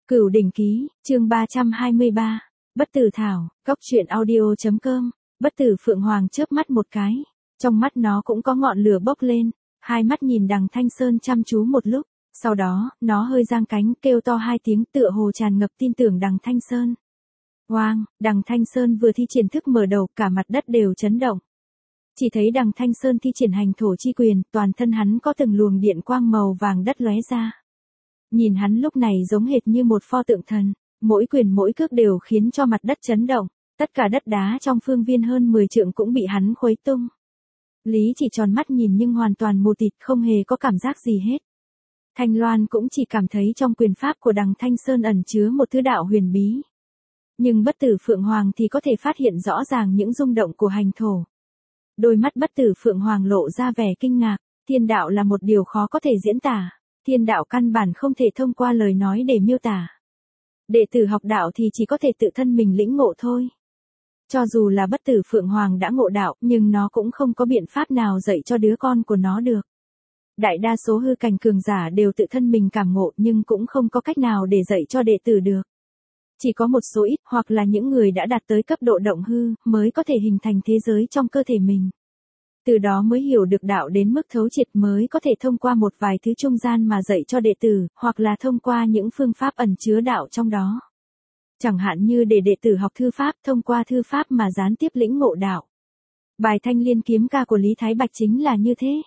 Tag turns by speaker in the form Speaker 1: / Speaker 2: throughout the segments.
Speaker 1: Cửu đỉnh ký, chương 323. Bất tử thảo, góc truyện audio.com. Bất tử Phượng Hoàng chớp mắt một cái, trong mắt nó cũng có ngọn lửa bốc lên, hai mắt nhìn Đằng Thanh Sơn chăm chú một lúc, sau đó, nó hơi giang cánh kêu to hai tiếng tựa hồ tràn ngập tin tưởng Đằng Thanh Sơn. Oang, Đằng Thanh Sơn vừa thi triển thức mở đầu, cả mặt đất đều chấn động. Chỉ thấy Đằng Thanh Sơn thi triển hành thổ chi quyền, toàn thân hắn có từng luồng điện quang màu vàng đất lóe ra. Nhìn hắn lúc này giống hệt như một pho tượng thần, mỗi quyền mỗi cước đều khiến cho mặt đất chấn động, tất cả đất đá trong phương viên hơn 10 trượng cũng bị hắn khuấy tung. Lý chỉ tròn mắt nhìn nhưng hoàn toàn mù tịt, không hề có cảm giác gì hết. Thanh Loan cũng chỉ cảm thấy trong quyền pháp của Đằng Thanh Sơn ẩn chứa một thứ đạo huyền bí. Nhưng bất tử Phượng Hoàng thì có thể phát hiện rõ ràng những rung động của hành thổ. Đôi mắt bất tử Phượng Hoàng lộ ra vẻ kinh ngạc, thiên đạo là một điều khó có thể diễn tả. Thiên đạo căn bản không thể thông qua lời nói để miêu tả. Đệ tử học đạo thì chỉ có thể tự thân mình lĩnh ngộ thôi. Cho dù là bất tử Phượng Hoàng đã ngộ đạo, nhưng nó cũng không có biện pháp nào dạy cho đứa con của nó được. Đại đa số hư cảnh cường giả đều tự thân mình cảm ngộ nhưng cũng không có cách nào để dạy cho đệ tử được. Chỉ có một số ít hoặc là những người đã đạt tới cấp độ động hư mới có thể hình thành thế giới trong cơ thể mình. Từ đó mới hiểu được đạo đến mức thấu triệt, mới có thể thông qua một vài thứ trung gian mà dạy cho đệ tử, hoặc là thông qua những phương pháp ẩn chứa đạo trong đó. Chẳng hạn như để đệ tử học thư pháp, thông qua thư pháp mà gián tiếp lĩnh ngộ đạo. Bài Thanh Liên kiếm ca của Lý Thái Bạch chính là như thế.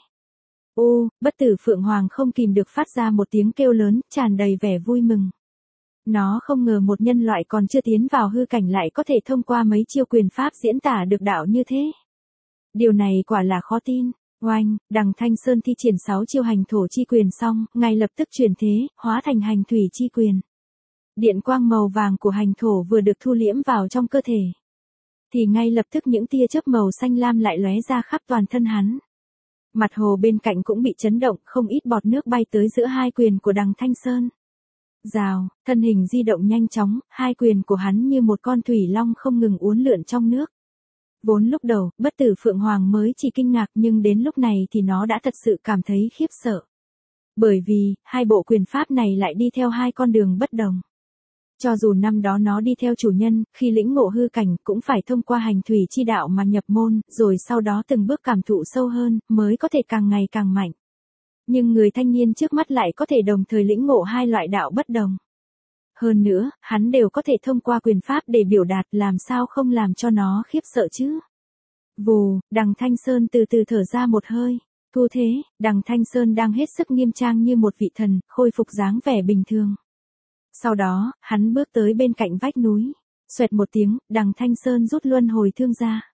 Speaker 1: Bất tử Phượng Hoàng không kìm được phát ra một tiếng kêu lớn, tràn đầy vẻ vui mừng. Nó không ngờ một nhân loại còn chưa tiến vào hư cảnh lại có thể thông qua mấy chiêu quyền pháp diễn tả được đạo như thế. Điều này quả là khó tin. Oanh, Đằng Thanh Sơn thi triển 6 chiêu hành thổ chi quyền xong, ngay lập tức chuyển thế, hóa thành hành thủy chi quyền. Điện quang màu vàng của hành thổ vừa được thu liễm vào trong cơ thể, thì ngay lập tức những tia chớp màu xanh lam lại lóe ra khắp toàn thân hắn. Mặt hồ bên cạnh cũng bị chấn động, không ít bọt nước bay tới giữa hai quyền của Đằng Thanh Sơn. Rào, thân hình di động nhanh chóng, hai quyền của hắn như một con thủy long không ngừng uốn lượn trong nước. Vốn lúc đầu, bất tử Phượng Hoàng mới chỉ kinh ngạc nhưng đến lúc này thì nó đã thật sự cảm thấy khiếp sợ. Bởi vì, hai bộ quyền pháp này lại đi theo hai con đường bất đồng. Cho dù năm đó nó đi theo chủ nhân, khi lĩnh ngộ hư cảnh cũng phải thông qua hành thủy chi đạo mà nhập môn, rồi sau đó từng bước cảm thụ sâu hơn, mới có thể càng ngày càng mạnh. Nhưng người thanh niên trước mắt lại có thể đồng thời lĩnh ngộ hai loại đạo bất đồng. Hơn nữa, hắn đều có thể thông qua quyền pháp để biểu đạt, làm sao không làm cho nó khiếp sợ chứ. Vù, Đằng Thanh Sơn từ từ thở ra một hơi. Thu thế, Đằng Thanh Sơn đang hết sức nghiêm trang như một vị thần, khôi phục dáng vẻ bình thường. Sau đó, hắn bước tới bên cạnh vách núi. Xoẹt một tiếng, Đằng Thanh Sơn rút luân hồi thương ra.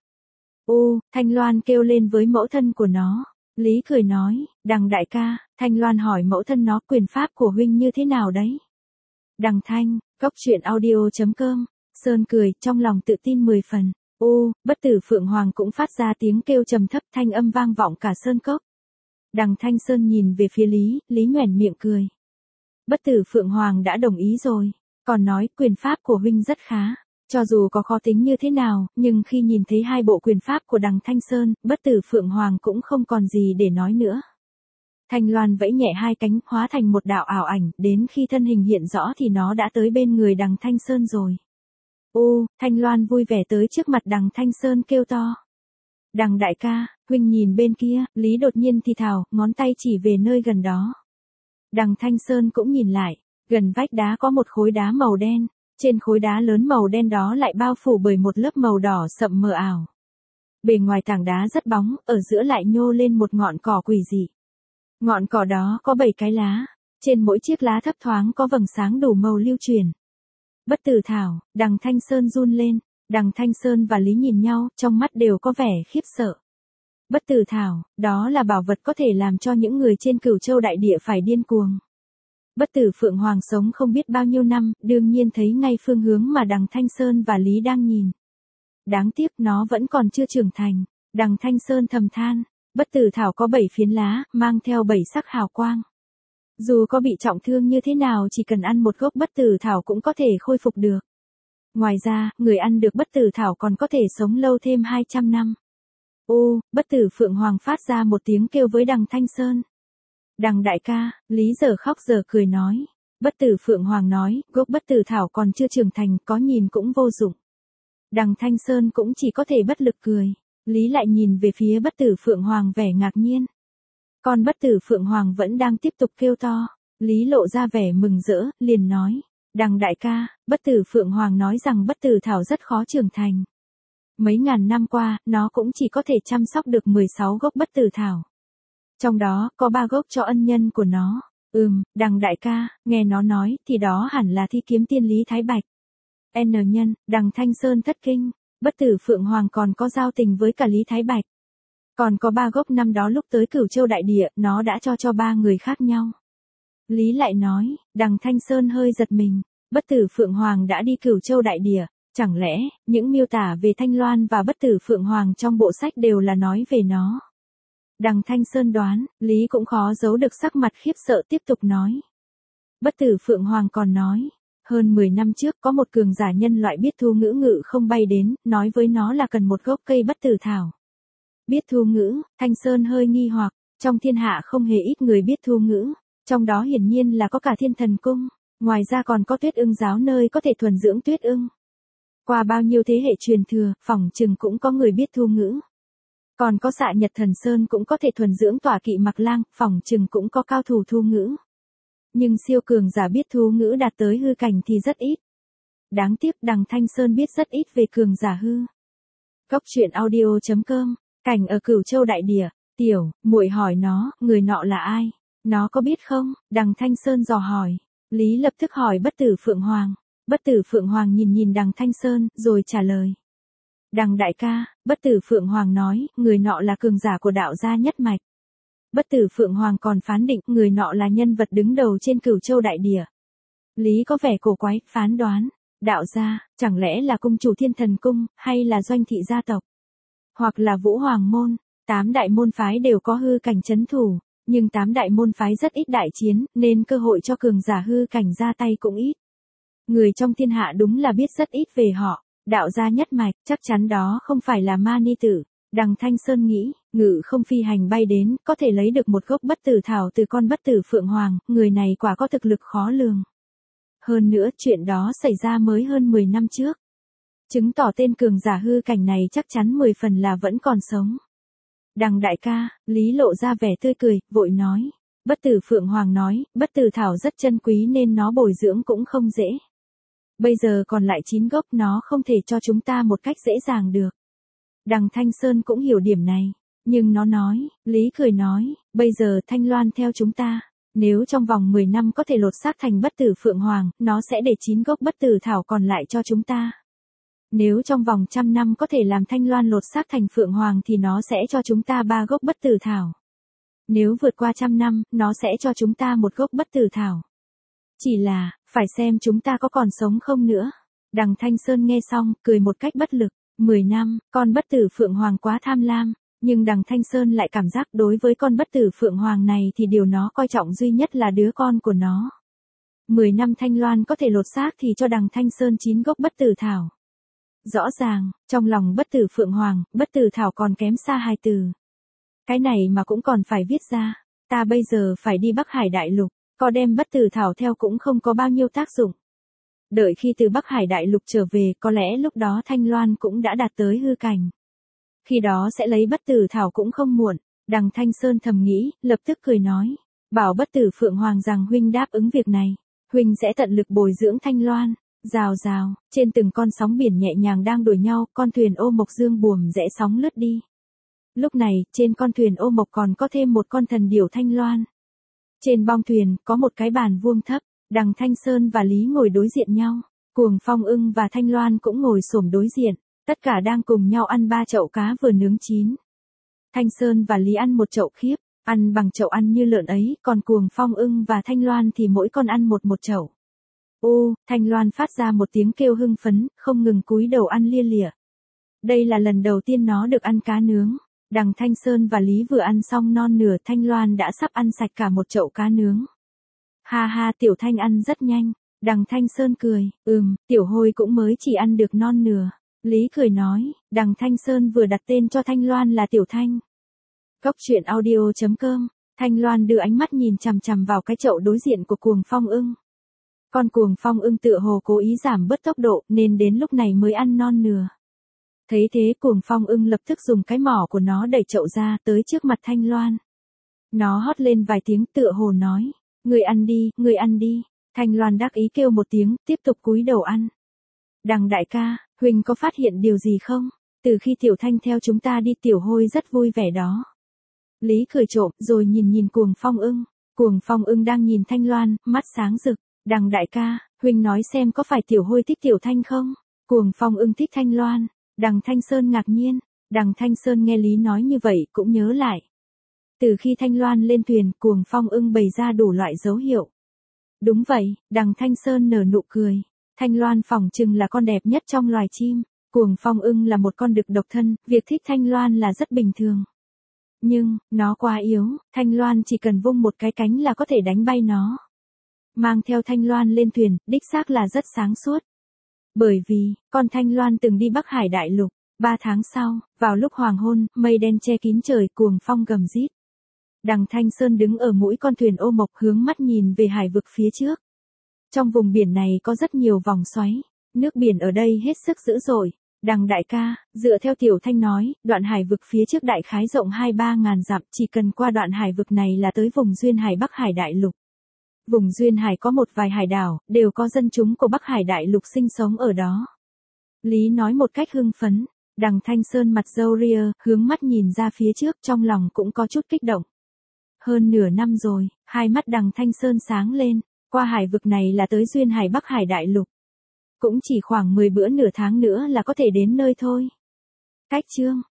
Speaker 1: Thanh Loan kêu lên với mẫu thân của nó. Lý cười nói, Đằng đại ca, Thanh Loan hỏi mẫu thân nó quyền pháp của huynh như thế nào đấy. Đằng Thanh, góc truyện audio.com. Sơn cười, trong lòng tự tin 10 phần. Bất tử Phượng Hoàng cũng phát ra tiếng kêu trầm thấp, thanh âm vang vọng cả sơn cốc. Đằng Thanh Sơn nhìn về phía Lý nhoẻn miệng cười. Bất tử Phượng Hoàng đã đồng ý rồi, còn nói quyền pháp của huynh rất khá. Cho dù có khó tính như thế nào, nhưng khi nhìn thấy hai bộ quyền pháp của Đằng Thanh Sơn, bất tử Phượng Hoàng cũng không còn gì để nói nữa. Thanh Loan vẫy nhẹ hai cánh, hóa thành một đạo ảo ảnh, đến khi thân hình hiện rõ thì nó đã tới bên người Đằng Thanh Sơn rồi. Thanh Loan vui vẻ tới trước mặt Đằng Thanh Sơn kêu to. Đằng đại ca, huynh nhìn bên kia, Lý đột nhiên thì thào, ngón tay chỉ về nơi gần đó. Đằng Thanh Sơn cũng nhìn lại, gần vách đá có một khối đá màu đen, trên khối đá lớn màu đen đó lại bao phủ bởi một lớp màu đỏ sậm mờ ảo. Bề ngoài tảng đá rất bóng, ở giữa lại nhô lên một ngọn cỏ quỷ dị. Ngọn cỏ đó có 7 cái lá, trên mỗi chiếc lá thấp thoáng có vầng sáng đủ màu lưu truyền. Bất tử thảo, Đằng Thanh Sơn run lên, Đằng Thanh Sơn và Lý nhìn nhau, trong mắt đều có vẻ khiếp sợ. Bất tử thảo, đó là bảo vật có thể làm cho những người trên Cửu Châu đại địa phải điên cuồng. Bất tử Phượng Hoàng sống không biết bao nhiêu năm, đương nhiên thấy ngay phương hướng mà Đằng Thanh Sơn và Lý đang nhìn. Đáng tiếc nó vẫn còn chưa trưởng thành, Đằng Thanh Sơn thầm than. Bất tử thảo có 7 phiến lá, mang theo 7 sắc hào quang. Dù có bị trọng thương như thế nào chỉ cần ăn một gốc bất tử thảo cũng có thể khôi phục được. Ngoài ra, người ăn được bất tử thảo còn có thể sống lâu thêm 200 năm. Bất tử Phượng Hoàng phát ra một tiếng kêu với Đằng Thanh Sơn. Đằng đại ca, Lý giờ khóc giờ cười nói. Bất tử Phượng Hoàng nói, gốc bất tử thảo còn chưa trưởng thành, có nhìn cũng vô dụng. Đằng Thanh Sơn cũng chỉ có thể bất lực cười. Lý lại nhìn về phía bất tử Phượng Hoàng vẻ ngạc nhiên. Con bất tử Phượng Hoàng vẫn đang tiếp tục kêu to. Lý lộ ra vẻ mừng rỡ, liền nói. Đằng đại ca, bất tử Phượng Hoàng nói rằng bất tử thảo rất khó trưởng thành. Mấy ngàn năm qua, nó cũng chỉ có thể chăm sóc được 16 gốc bất tử thảo. Trong đó, có 3 gốc cho ân nhân của nó. Đằng đại ca, nghe nó nói, thì đó hẳn là Thi Kiếm Tiên Lý Thái Bạch. N nhân, đằng Thanh Sơn thất kinh. Bất tử Phượng Hoàng còn có giao tình với cả Lý Thái Bạch. Còn có 3 gốc năm đó lúc tới Cửu Châu Đại Địa, nó đã cho 3 người khác nhau. Lý lại nói, đằng Thanh Sơn hơi giật mình. Bất tử Phượng Hoàng đã đi Cửu Châu Đại Địa. Chẳng lẽ, những miêu tả về Thanh Loan và bất tử Phượng Hoàng trong bộ sách đều là nói về nó? Đằng Thanh Sơn đoán, Lý cũng khó giấu được sắc mặt khiếp sợ tiếp tục nói. Bất tử Phượng Hoàng còn nói, hơn 10 năm trước có một cường giả nhân loại biết thu ngữ ngự không bay đến, nói với nó là cần một gốc cây bất tử thảo. Biết thu ngữ, Thanh Sơn hơi nghi hoặc, trong thiên hạ không hề ít người biết thu ngữ, trong đó hiển nhiên là có cả Thiên Thần Cung, ngoài ra còn có Tuyết Ưng giáo nơi có thể thuần dưỡng tuyết ưng. Qua bao nhiêu thế hệ truyền thừa, phỏng chừng cũng có người biết thu ngữ. Còn có Xạ Nhật Thần Sơn cũng có thể thuần dưỡng tỏa kỵ Mặc Lang, phỏng chừng cũng có cao thủ thu ngữ. Nhưng siêu cường giả biết thu ngữ đạt tới hư cảnh thì rất ít. Đáng tiếc đằng Thanh Sơn biết rất ít về cường giả hư. Góc truyện audio.com, cảnh ở Cửu Châu Đại Địa, tiểu, muội hỏi nó, người nọ là ai? Nó có biết không? Đằng Thanh Sơn dò hỏi. Lý lập tức hỏi bất tử Phượng Hoàng. Bất tử Phượng Hoàng nhìn đằng Thanh Sơn, rồi trả lời. Đằng đại ca, bất tử Phượng Hoàng nói, người nọ là cường giả của đạo gia nhất mạch. Bất tử Phượng Hoàng còn phán định, người nọ là nhân vật đứng đầu trên Cửu Châu Đại Địa. Lý có vẻ cổ quái, phán đoán. Đạo gia, chẳng lẽ là cung chủ Thiên Thần Cung, hay là doanh thị gia tộc? Hoặc là Vũ Hoàng Môn, 8 đại môn phái đều có hư cảnh chấn thủ, nhưng 8 đại môn phái rất ít đại chiến, nên cơ hội cho cường giả hư cảnh ra tay cũng ít. Người trong thiên hạ đúng là biết rất ít về họ, đạo gia nhất mạch, chắc chắn đó không phải là ma ni tử. Đằng Thanh Sơn nghĩ, ngự không phi hành bay đến, có thể lấy được một gốc bất tử thảo từ con bất tử Phượng Hoàng, người này quả có thực lực khó lường. Hơn nữa, chuyện đó xảy ra mới hơn 10 năm trước. Chứng tỏ tên cường giả hư cảnh này chắc chắn 10 phần là vẫn còn sống. Đằng đại ca, Lý lộ ra vẻ tươi cười, vội nói. Bất tử Phượng Hoàng nói, bất tử thảo rất chân quý nên nó bồi dưỡng cũng không dễ. Bây giờ còn lại 9 gốc, nó không thể cho chúng ta một cách dễ dàng được. Đằng Thanh Sơn cũng hiểu điểm này, nhưng nó nói, Lý cười nói, bây giờ Thanh Loan theo chúng ta, nếu trong vòng 10 năm có thể lột xác thành bất tử Phượng Hoàng, nó sẽ để 9 gốc bất tử thảo còn lại cho chúng ta. Nếu trong vòng 100 năm có thể làm Thanh Loan lột xác thành Phượng Hoàng thì nó sẽ cho chúng ta 3 gốc bất tử thảo. Nếu vượt qua 100 năm, nó sẽ cho chúng ta một gốc bất tử thảo. Chỉ là, phải xem chúng ta có còn sống không nữa. Đằng Thanh Sơn nghe xong, cười một cách bất lực. 10 năm, con bất tử Phượng Hoàng quá tham lam, nhưng đằng Thanh Sơn lại cảm giác đối với con bất tử Phượng Hoàng này thì điều nó coi trọng duy nhất là đứa con của nó. 10 năm Thanh Loan có thể lột xác thì cho đằng Thanh Sơn 9 gốc bất tử thảo. Rõ ràng, trong lòng bất tử Phượng Hoàng, bất tử thảo còn kém xa 2 từ. Cái này mà cũng còn phải viết ra, ta bây giờ phải đi Bắc Hải Đại Lục, có đem bất tử thảo theo cũng không có bao nhiêu tác dụng. Đợi khi từ Bắc Hải Đại Lục trở về, có lẽ lúc đó Thanh Loan cũng đã đạt tới hư cảnh. Khi đó sẽ lấy bất tử thảo cũng không muộn. Đằng Thanh Sơn thầm nghĩ, lập tức cười nói. Bảo bất tử Phượng Hoàng rằng huynh đáp ứng việc này. Huynh sẽ tận lực bồi dưỡng Thanh Loan. Rào rào, trên từng con sóng biển nhẹ nhàng đang đuổi nhau, con thuyền ô mộc dương buồm rẽ sóng lướt đi. Lúc này, trên con thuyền ô mộc còn có thêm một con thần điểu Thanh Loan. Trên bong thuyền, có một cái bàn vuông thấp. Đằng Thanh Sơn và Lý ngồi đối diện nhau. Cuồng Phong Ưng và Thanh Loan cũng ngồi xổm đối diện. Tất cả đang cùng nhau ăn 3 chậu cá vừa nướng chín. Thanh Sơn và Lý ăn một chậu khiếp, ăn bằng chậu ăn như lợn ấy, còn Cuồng Phong Ưng và Thanh Loan thì mỗi con ăn một chậu. Thanh Loan phát ra một tiếng kêu hưng phấn, không ngừng cúi đầu ăn lia lịa. Đây là lần đầu tiên nó được ăn cá nướng. Đằng Thanh Sơn và Lý vừa ăn xong non nửa, Thanh Loan đã sắp ăn sạch cả một chậu cá nướng. Ha ha, Tiểu Thanh ăn rất nhanh. Đằng Thanh Sơn cười, Tiểu Hôi cũng mới chỉ ăn được non nửa. Lý cười nói, đằng Thanh Sơn vừa đặt tên cho Thanh Loan là Tiểu Thanh. Góc truyện audio.com, Thanh Loan đưa ánh mắt nhìn chằm chằm vào cái chậu đối diện của Cuồng Phong Ưng. Con cuồng phong ưng tựa hồ cố ý giảm bớt tốc độ nên đến lúc này mới ăn non nửa. Thấy thế cuồng phong ưng lập tức dùng cái mỏ của nó đẩy chậu ra tới trước mặt Thanh Loan. Nó hót lên vài tiếng tựa hồ nói, người ăn đi, người ăn đi. Thanh Loan đắc ý kêu một tiếng, tiếp tục cúi đầu ăn. Đằng đại ca, huynh có phát hiện điều gì không? Từ khi Tiểu Thanh theo chúng ta đi Tiểu Hôi rất vui vẻ đó. Lý cười trộm rồi nhìn cuồng phong ưng. Cuồng phong ưng đang nhìn Thanh Loan, mắt sáng rực. Đằng đại ca, huynh nói xem có phải Tiểu Hôi thích Tiểu Thanh không? Cuồng phong ưng thích Thanh Loan. Đằng Thanh Sơn ngạc nhiên. Đằng Thanh Sơn nghe Lý nói như vậy cũng nhớ lại. Từ khi Thanh Loan lên thuyền, cuồng phong ưng bày ra đủ loại dấu hiệu. Đúng vậy, đằng Thanh Sơn nở nụ cười. Thanh Loan phỏng chừng là con đẹp nhất trong loài chim. Cuồng phong ưng là một con đực độc thân, việc thích Thanh Loan là rất bình thường. Nhưng, nó quá yếu, Thanh Loan chỉ cần vung một cái cánh là có thể đánh bay nó. Mang theo Thanh Loan lên thuyền, đích xác là rất sáng suốt. Bởi vì, con Thanh Loan từng đi Bắc Hải Đại Lục. 3 tháng sau, vào lúc hoàng hôn, mây đen che kín trời, cuồng phong gầm rít. Đằng Thanh Sơn đứng ở mũi con thuyền ô mộc hướng mắt nhìn về hải vực phía trước. Trong vùng biển này có rất nhiều vòng xoáy, nước biển ở đây hết sức dữ dội. Đằng đại ca, dựa theo Tiểu Thanh nói, đoạn hải vực phía trước đại khái rộng 2-3 ngàn dặm, chỉ cần qua đoạn hải vực này là tới vùng duyên hải Bắc Hải Đại Lục. Vùng duyên hải có một vài hải đảo, đều có dân chúng của Bắc Hải Đại Lục sinh sống ở đó. Lý nói một cách hưng phấn, đằng Thanh Sơn mặt râu ria, hướng mắt nhìn ra phía trước, trong lòng cũng có chút kích động. Hơn nửa năm rồi, hai mắt đằng Thanh Sơn sáng lên, qua hải vực này là tới duyên hải Bắc Hải Đại Lục. Cũng chỉ khoảng 10 bữa nửa tháng nữa là có thể đến nơi thôi. Cách chương